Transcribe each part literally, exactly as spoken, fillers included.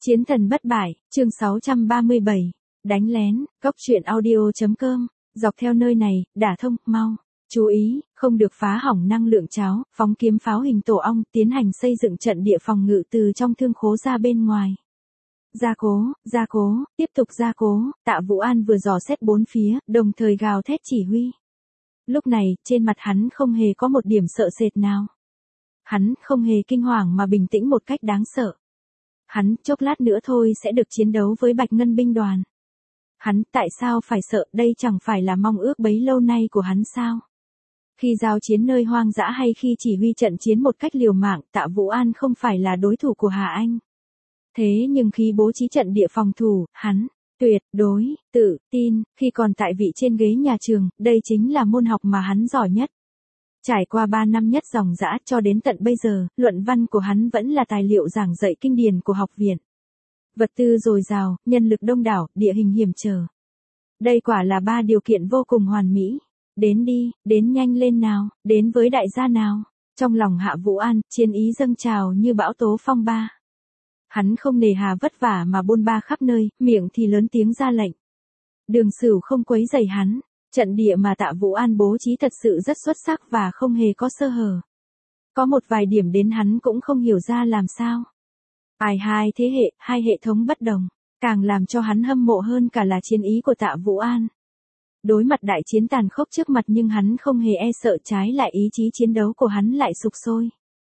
Chiến thần bất bại, chương sáu trăm ba mươi bảy. Đánh lén, góc truyện audio.com, dọc theo nơi này, đả thông, mau. Chú ý, không được phá hỏng năng lượng cháo, phóng kiếm pháo hình tổ ong, tiến hành xây dựng trận địa phòng ngự từ trong thương khố ra bên ngoài. Gia cố, gia cố, tiếp tục gia cố, Tạ Vũ An vừa dò xét bốn phía, đồng thời gào thét chỉ huy. Lúc này, trên mặt hắn không hề có một điểm sợ sệt nào. Hắn không hề kinh hoàng mà bình tĩnh một cách đáng sợ. Hắn, chốc lát nữa thôi sẽ được chiến đấu với Bạch Ngân binh đoàn. Hắn, tại sao phải sợ, đây chẳng phải là mong ước bấy lâu nay của hắn sao? Khi giao chiến nơi hoang dã hay khi chỉ huy trận chiến một cách liều mạng, Tạ Vũ An không phải là đối thủ của Hà Anh. Thế nhưng khi bố trí trận địa phòng thủ, hắn, tuyệt đối, tự tin, khi còn tại vị trên ghế nhà trường, đây chính là môn học mà hắn giỏi nhất. Trải qua ba năm nhất dòng dã cho đến tận bây giờ, luận văn của hắn vẫn là tài liệu giảng dạy kinh điển của học viện. Vật tư dồi dào, nhân lực đông đảo, địa hình hiểm trở. Đây quả là ba điều kiện vô cùng hoàn mỹ. Đến đi, đến nhanh lên nào, đến với đại gia nào. Trong lòng Hạ Vũ An, chiến ý dâng trào như bão tố phong ba. Hắn không nề hà vất vả mà bôn ba khắp nơi, miệng thì lớn tiếng ra lệnh. Đường Sửu không quấy rầy hắn. Trận địa mà Tạ Vũ An bố trí thật sự rất xuất sắc và không hề có sơ hở. Có một vài điểm đến hắn cũng không hiểu ra làm sao. Ai hai thế hệ, hai hệ thống bất đồng, càng làm cho hắn hâm mộ hơn cả là chiến ý của Tạ Vũ An. Đối mặt đại chiến tàn khốc trước mặt nhưng hắn không hề e sợ, trái lại ý chí chiến đấu của hắn lại sục sôi.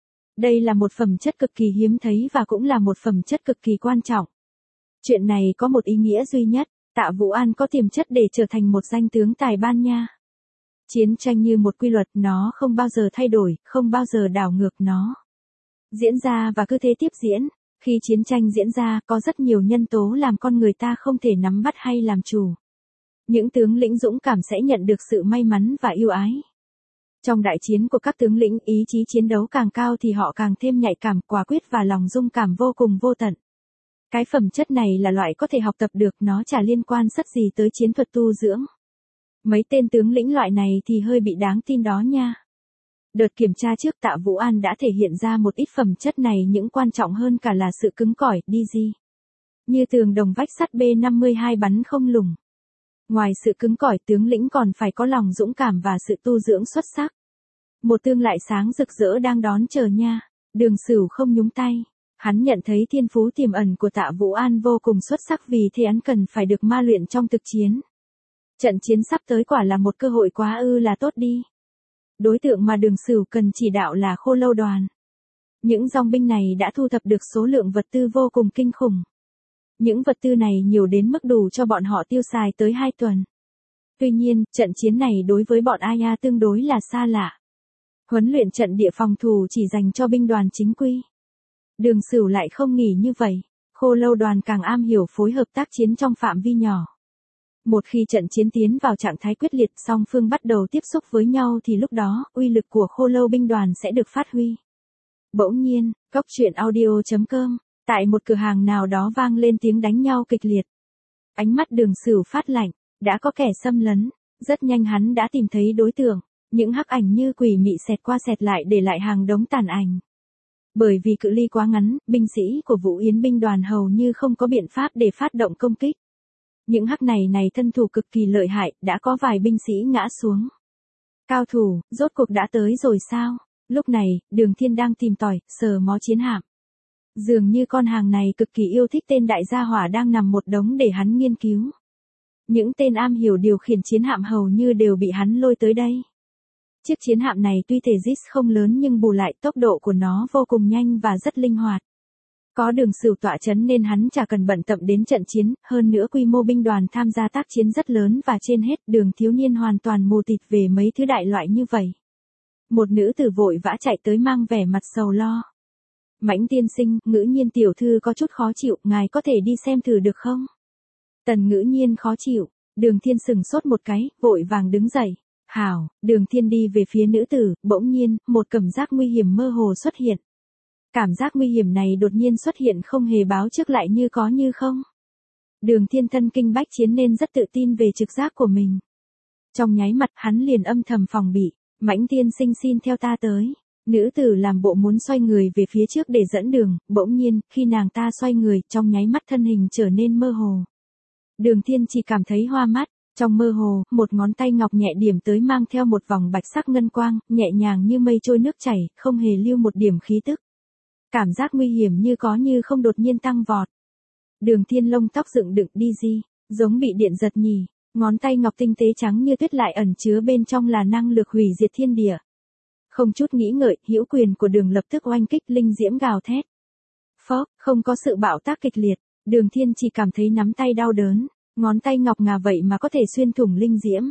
Đây là một phẩm chất cực kỳ hiếm thấy và cũng là một phẩm chất cực kỳ quan trọng. Chuyện này có một ý nghĩa duy nhất. Tạ Vũ An có tiềm chất để trở thành một danh tướng tài ba nha. Chiến tranh như một quy luật, nó không bao giờ thay đổi, không bao giờ đảo ngược, nó diễn ra và cứ thế tiếp diễn. Khi chiến tranh diễn ra, có rất nhiều nhân tố làm con người ta không thể nắm bắt hay làm chủ. Những tướng lĩnh dũng cảm sẽ nhận được sự may mắn và yêu ái. Trong đại chiến của các tướng lĩnh, ý chí chiến đấu càng cao thì họ càng thêm nhạy cảm, quả quyết và lòng dung cảm vô cùng vô tận. Cái phẩm chất này là loại có thể học tập được, nó chả liên quan sất gì tới chiến thuật tu dưỡng. Mấy tên tướng lĩnh loại này thì hơi bị đáng tin đó nha. Đợt kiểm tra trước, Tạ Vũ An đã thể hiện ra một ít phẩm chất này, những quan trọng hơn cả là sự cứng cỏi, đi gì. Như tường đồng vách sắt B năm mươi hai bắn không lủng. Ngoài sự cứng cỏi, tướng lĩnh còn phải có lòng dũng cảm và sự tu dưỡng xuất sắc. Một tương lai sáng rực rỡ đang đón chờ nha. Đường Sửu không nhúng tay. Hắn nhận thấy thiên phú tiềm ẩn của Tạ Vũ An vô cùng xuất sắc, vì thế hắn cần phải được ma luyện trong thực chiến. Trận chiến sắp tới quả là một cơ hội quá ư là tốt đi. Đối tượng mà Đường Sửu cần chỉ đạo là Khô Lâu đoàn. Những dòng binh này đã thu thập được số lượng vật tư vô cùng kinh khủng. Những vật tư này nhiều đến mức đủ cho bọn họ tiêu xài tới hai tuần. Tuy nhiên, trận chiến này đối với bọn Aya tương đối là xa lạ. Huấn luyện trận địa phòng thủ chỉ dành cho binh đoàn chính quy. Đường Sửu lại không nghĩ như vậy, Khô Lâu đoàn càng am hiểu phối hợp tác chiến trong phạm vi nhỏ. Một khi trận chiến tiến vào trạng thái quyết liệt, song phương bắt đầu tiếp xúc với nhau thì lúc đó, uy lực của Khô Lâu binh đoàn sẽ được phát huy. Bỗng nhiên, góc truyện audio.com, tại một cửa hàng nào đó vang lên tiếng đánh nhau kịch liệt. Ánh mắt Đường Sửu phát lạnh, đã có kẻ xâm lấn, rất nhanh hắn đã tìm thấy đối tượng, những hắc ảnh như quỷ mị xẹt qua xẹt lại để lại hàng đống tàn ảnh. Bởi vì cự ly quá ngắn, binh sĩ của Vũ Yến binh đoàn hầu như không có biện pháp để phát động công kích. Những hắc này này thân thủ cực kỳ lợi hại, đã có vài binh sĩ ngã xuống. Cao thủ, rốt cuộc đã tới rồi sao? Lúc này, Đường Thiên đang tìm tòi, sờ mó chiến hạm. Dường như con hàng này cực kỳ yêu thích tên đại gia hỏa đang nằm một đống để hắn nghiên cứu. Những tên am hiểu điều khiển chiến hạm hầu như đều bị hắn lôi tới đây. Chiếc chiến hạm này tuy thể dít không lớn nhưng bù lại tốc độ của nó vô cùng nhanh và rất linh hoạt. Có Đường Sửu tọa chấn nên hắn chả cần bận tâm đến trận chiến, hơn nữa quy mô binh đoàn tham gia tác chiến rất lớn và trên hết Đường thiếu niên hoàn toàn mù tịt về mấy thứ đại loại như vậy. Một nữ tử vội vã chạy tới mang vẻ mặt sầu lo. Mãnh tiên sinh, Ngữ Nhiên tiểu thư có chút khó chịu, ngài có thể đi xem thử được không? Tần Ngữ Nhiên khó chịu, Đường Thiên sừng sốt một cái, vội vàng đứng dậy. Hảo, Đường Thiên đi về phía nữ tử, bỗng nhiên, một cảm giác nguy hiểm mơ hồ xuất hiện. Cảm giác nguy hiểm này đột nhiên xuất hiện không hề báo trước, lại như có như không. Đường Thiên thân kinh bách chiến nên rất tự tin về trực giác của mình. Trong nháy mắt hắn liền âm thầm phòng bị, Mãnh tiên sinh xin theo ta tới. Nữ tử làm bộ muốn xoay người về phía trước để dẫn đường, bỗng nhiên, khi nàng ta xoay người, trong nháy mắt thân hình trở nên mơ hồ. Đường Thiên chỉ cảm thấy hoa mắt, trong mơ hồ, một ngón tay ngọc nhẹ điểm tới mang theo một vòng bạch sắc ngân quang, nhẹ nhàng như mây trôi nước chảy, không hề lưu một điểm khí tức. Cảm giác nguy hiểm như có như không đột nhiên tăng vọt. Đường Thiên lông tóc dựng đựng đi di, giống bị điện giật nhì, ngón tay ngọc tinh tế trắng như tuyết lại ẩn chứa bên trong là năng lực hủy diệt thiên địa. Không chút nghĩ ngợi, hữu quyền của Đường lập tức oanh kích linh diễm gào thét. Phốc, không có sự bạo tác kịch liệt, Đường Thiên chỉ cảm thấy nắm tay đau đớn, ngón tay ngọc ngà vậy mà có thể xuyên thủng linh diễm.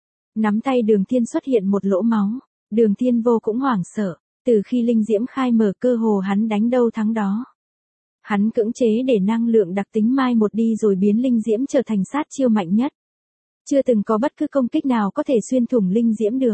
Nắm tay Đường Thiên xuất hiện một lỗ máu, Đường Thiên vô cũng hoảng sợ, từ khi linh diễm khai mở cơ hồ hắn đánh đâu thắng đó. Hắn cưỡng chế để năng lượng đặc tính mai một đi rồi biến linh diễm trở thành sát chiêu mạnh nhất. Chưa từng có bất cứ công kích nào có thể xuyên thủng linh diễm được.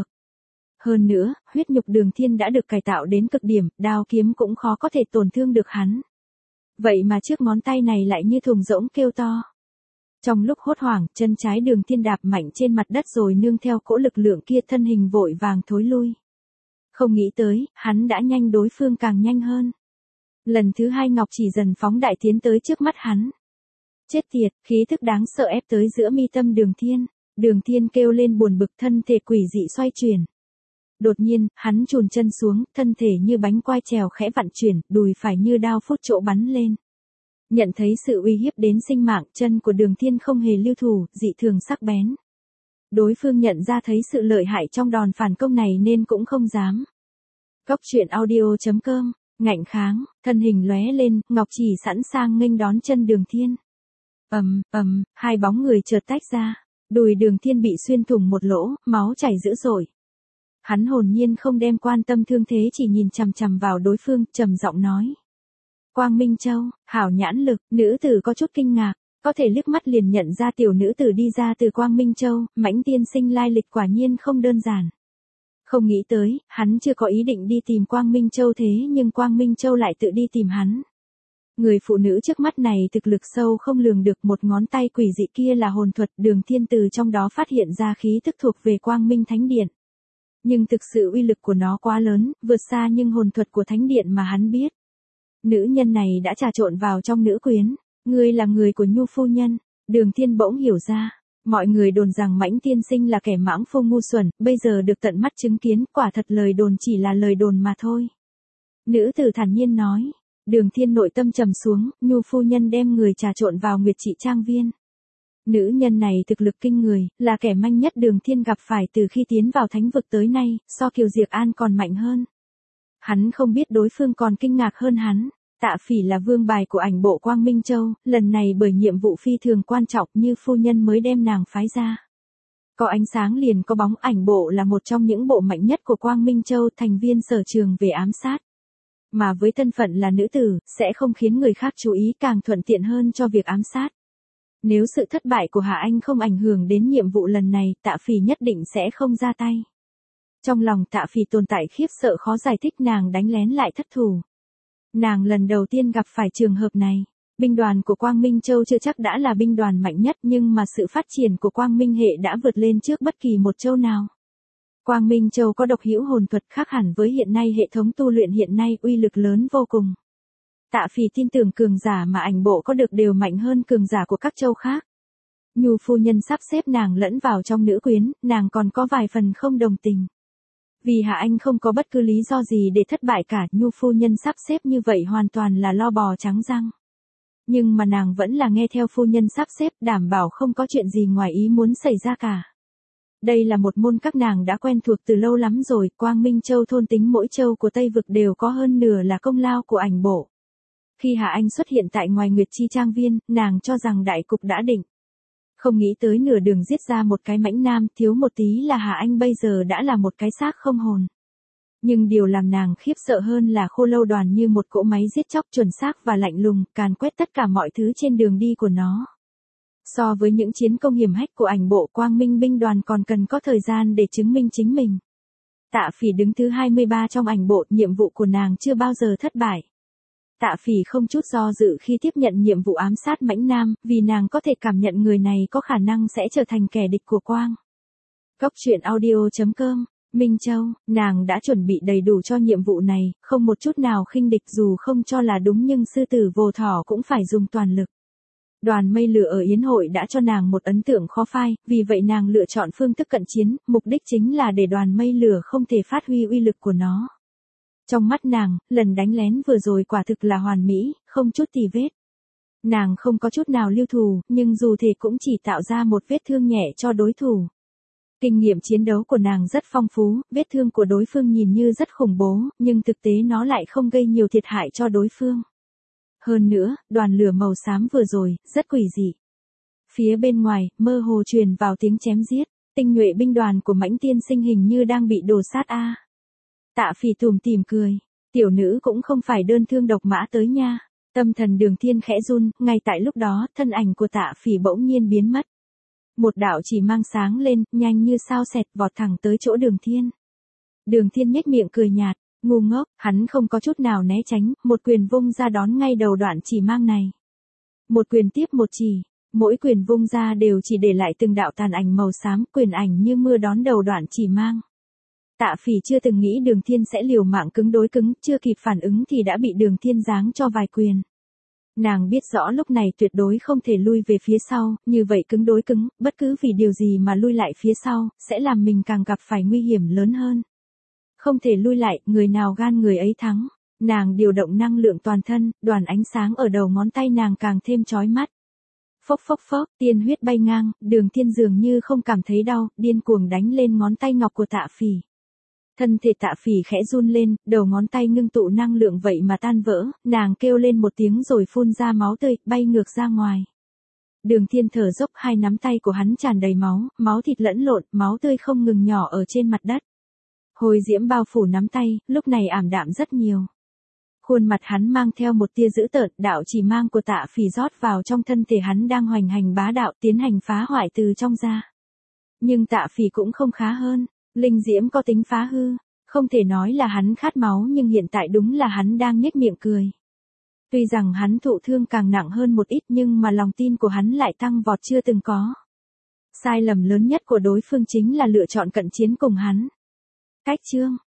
Hơn nữa, huyết nhục Đường Thiên đã được cải tạo đến cực điểm, đao kiếm cũng khó có thể tổn thương được hắn. Vậy mà trước ngón tay này lại như thùng rỗng kêu to. Trong lúc hốt hoảng, chân trái Đường Thiên đạp mạnh trên mặt đất rồi nương theo cỗ lực lượng kia thân hình vội vàng thối lui. Không nghĩ tới, hắn đã nhanh đối phương càng nhanh hơn. Lần thứ hai ngọc chỉ dần phóng đại tiến tới trước mắt hắn. Chết tiệt, khí thức đáng sợ ép tới giữa mi tâm Đường Thiên. Đường Thiên kêu lên buồn bực, thân thể quỷ dị xoay chuyển. Đột nhiên, hắn chùn chân xuống, thân thể như bánh quai trèo khẽ vặn chuyển, đùi phải như đao phút chỗ bắn lên. Nhận thấy sự uy hiếp đến sinh mạng, chân của Đường Thiên không hề lưu thủ, dị thường sắc bén. Đối phương nhận ra thấy sự lợi hại trong đòn phản công này nên cũng không dám. Góc truyện audio chấm com, ngạnh kháng, thân hình lóe lên, ngọc chỉ sẵn sàng nghênh đón chân Đường Thiên. Ầm, ầm, hai bóng người chợt tách ra, đùi Đường Thiên bị xuyên thủng một lỗ, máu chảy dữ dội. Hắn hồn nhiên không đem quan tâm thương thế, chỉ nhìn chằm chằm vào đối phương, trầm giọng nói. Quang Minh Châu, hảo nhãn lực, nữ tử có chút kinh ngạc, có thể liếc mắt liền nhận ra tiểu nữ tử đi ra từ Quang Minh Châu, mãnh tiên sinh lai lịch quả nhiên không đơn giản. Không nghĩ tới, hắn chưa có ý định đi tìm Quang Minh Châu thế nhưng Quang Minh Châu lại tự đi tìm hắn. Người phụ nữ trước mắt này thực lực sâu không lường được, một ngón tay quỷ dị kia là hồn thuật, Đường Thiên từ trong đó phát hiện ra khí tức thuộc về Quang Minh Thánh Điện. Nhưng thực sự uy lực của nó quá lớn, vượt xa nhưng hồn thuật của Thánh Điện mà hắn biết. Nữ nhân này đã trà trộn vào trong nữ quyến, ngươi là người của Nhu phu nhân. Đường Thiên bỗng hiểu ra, mọi người đồn rằng mãnh tiên sinh là kẻ mãng phu ngu xuẩn, bây giờ được tận mắt chứng kiến, quả thật lời đồn chỉ là lời đồn mà thôi. Nữ tử thản nhiên nói. Đường Thiên nội tâm trầm xuống, Nhu phu nhân đem người trà trộn vào Nguyệt Trị Trang Viên. Nữ nhân này thực lực kinh người, là kẻ manh nhất Đường Thiên gặp phải từ khi tiến vào thánh vực tới nay, so Kiều Diệp An còn mạnh hơn. Hắn không biết đối phương còn kinh ngạc hơn hắn. Tạ Phỉ là vương bài của ảnh bộ Quang Minh Châu, lần này bởi nhiệm vụ phi thường quan trọng Như phu nhân mới đem nàng phái ra. Có ánh sáng liền có bóng, ảnh bộ là một trong những bộ mạnh nhất của Quang Minh Châu, thành viên sở trường về ám sát. Mà với thân phận là nữ tử, sẽ không khiến người khác chú ý, càng thuận tiện hơn cho việc ám sát. Nếu sự thất bại của Hạ Anh không ảnh hưởng đến nhiệm vụ lần này, Tạ Phỉ nhất định sẽ không ra tay. Trong lòng Tạ Phỉ tồn tại khiếp sợ khó giải thích, nàng đánh lén lại thất thủ. Nàng lần đầu tiên gặp phải trường hợp này. Binh đoàn của Quang Minh Châu chưa chắc đã là binh đoàn mạnh nhất, nhưng mà sự phát triển của Quang Minh hệ đã vượt lên trước bất kỳ một châu nào. Quang Minh Châu có độc hữu hồn thuật khác hẳn với hiện nay, hệ thống tu luyện hiện nay uy lực lớn vô cùng. Tạ Phỉ tin tưởng cường giả mà ảnh bộ có được đều mạnh hơn cường giả của các châu khác. Nhu phu nhân sắp xếp nàng lẫn vào trong nữ quyến, nàng còn có vài phần không đồng tình. Vì Hạ Anh không có bất cứ lý do gì để thất bại cả, Nhu phu nhân sắp xếp như vậy hoàn toàn là lo bò trắng răng. Nhưng mà nàng vẫn là nghe theo phu nhân sắp xếp, đảm bảo không có chuyện gì ngoài ý muốn xảy ra cả. Đây là một môn các nàng đã quen thuộc từ lâu lắm rồi, Quang Minh Châu thôn tính mỗi châu của Tây Vực đều có hơn nửa là công lao của ảnh bộ. Khi Hạ Anh xuất hiện tại ngoài Nguyệt Chi Trang Viên, nàng cho rằng đại cục đã định. Không nghĩ tới nửa đường giết ra một cái mãnh nam, thiếu một tí là Hạ Anh bây giờ đã là một cái xác không hồn. Nhưng điều làm nàng khiếp sợ hơn là Khô Lâu đoàn như một cỗ máy giết chóc chuẩn xác và lạnh lùng, càn quét tất cả mọi thứ trên đường đi của nó. So với những chiến công hiểm hách của ảnh bộ, Quang Minh binh đoàn còn cần có thời gian để chứng minh chính mình. Tạ Phỉ đứng thứ hai mươi ba trong ảnh bộ, nhiệm vụ của nàng chưa bao giờ thất bại. Tạ Phỉ không chút do dự khi tiếp nhận nhiệm vụ ám sát mãnh nam, vì nàng có thể cảm nhận người này có khả năng sẽ trở thành kẻ địch của Quang. Góc truyện audio chấm com Minh Châu, nàng đã chuẩn bị đầy đủ cho nhiệm vụ này, không một chút nào khinh địch, dù không cho là đúng nhưng sư tử vô thỏ cũng phải dùng toàn lực. Đoàn mây lửa ở yến hội đã cho nàng một ấn tượng khó phai, vì vậy nàng lựa chọn phương thức cận chiến, mục đích chính là để đoàn mây lửa không thể phát huy uy lực của nó. Trong mắt nàng, lần đánh lén vừa rồi quả thực là hoàn mỹ, không chút tì vết. Nàng không có chút nào lưu thù, nhưng dù thế cũng chỉ tạo ra một vết thương nhẹ cho đối thủ. Kinh nghiệm chiến đấu của nàng rất phong phú, vết thương của đối phương nhìn như rất khủng bố, nhưng thực tế nó lại không gây nhiều thiệt hại cho đối phương. Hơn nữa, đoàn lửa màu xám vừa rồi, rất quỷ dị. Phía bên ngoài, mơ hồ truyền vào tiếng chém giết, tinh nhuệ binh đoàn của Mãnh Tiên Sinh hình như đang bị đổ sát a. Tạ Phỉ tủm tỉm cười, tiểu nữ cũng không phải đơn thương độc mã tới nha. Tâm thần Đường Thiên khẽ run, ngay tại lúc đó, thân ảnh của Tạ Phỉ bỗng nhiên biến mất. Một đạo chỉ mang sáng lên, nhanh như sao xẹt vọt thẳng tới chỗ Đường Thiên. Đường Thiên nhếch miệng cười nhạt, ngu ngốc, hắn không có chút nào né tránh, một quyền vung ra đón ngay đầu đoạn chỉ mang này. Một quyền tiếp một chỉ, mỗi quyền vung ra đều chỉ để lại từng đạo tàn ảnh màu xám, quyền ảnh như mưa đón đầu đoạn chỉ mang. Tạ Phỉ chưa từng nghĩ Đường Thiên sẽ liều mạng cứng đối cứng, chưa kịp phản ứng thì đã bị Đường Thiên giáng cho vài quyền. Nàng biết rõ lúc này tuyệt đối không thể lui về phía sau, như vậy cứng đối cứng, bất cứ vì điều gì mà lui lại phía sau, sẽ làm mình càng gặp phải nguy hiểm lớn hơn. Không thể lui lại, người nào gan người ấy thắng. Nàng điều động năng lượng toàn thân, đoàn ánh sáng ở đầu ngón tay nàng càng thêm chói mắt. Phốc phốc phốc, tiên huyết bay ngang, Đường Thiên dường như không cảm thấy đau, điên cuồng đánh lên ngón tay ngọc của Tạ Phỉ. Thân thể Tạ Phỉ khẽ run lên, đầu ngón tay ngưng tụ năng lượng vậy mà tan vỡ, nàng kêu lên một tiếng rồi phun ra máu tươi, bay ngược ra ngoài. Đường Thiên thở dốc, hai nắm tay của hắn tràn đầy máu, máu thịt lẫn lộn, máu tươi không ngừng nhỏ ở trên mặt đất. Hồi diễm bao phủ nắm tay, lúc này ảm đạm rất nhiều. Khuôn mặt hắn mang theo một tia dữ tợn, đạo chỉ mang của Tạ Phỉ rót vào trong thân thể hắn đang hoành hành bá đạo, tiến hành phá hoại từ trong ra. Nhưng Tạ Phỉ cũng không khá hơn. Linh diễm có tính phá hư, không thể nói là hắn khát máu nhưng hiện tại đúng là hắn đang nhếch miệng cười. Tuy rằng hắn thụ thương càng nặng hơn một ít nhưng mà lòng tin của hắn lại tăng vọt chưa từng có. Sai lầm lớn nhất của đối phương chính là lựa chọn cận chiến cùng hắn. Cách chương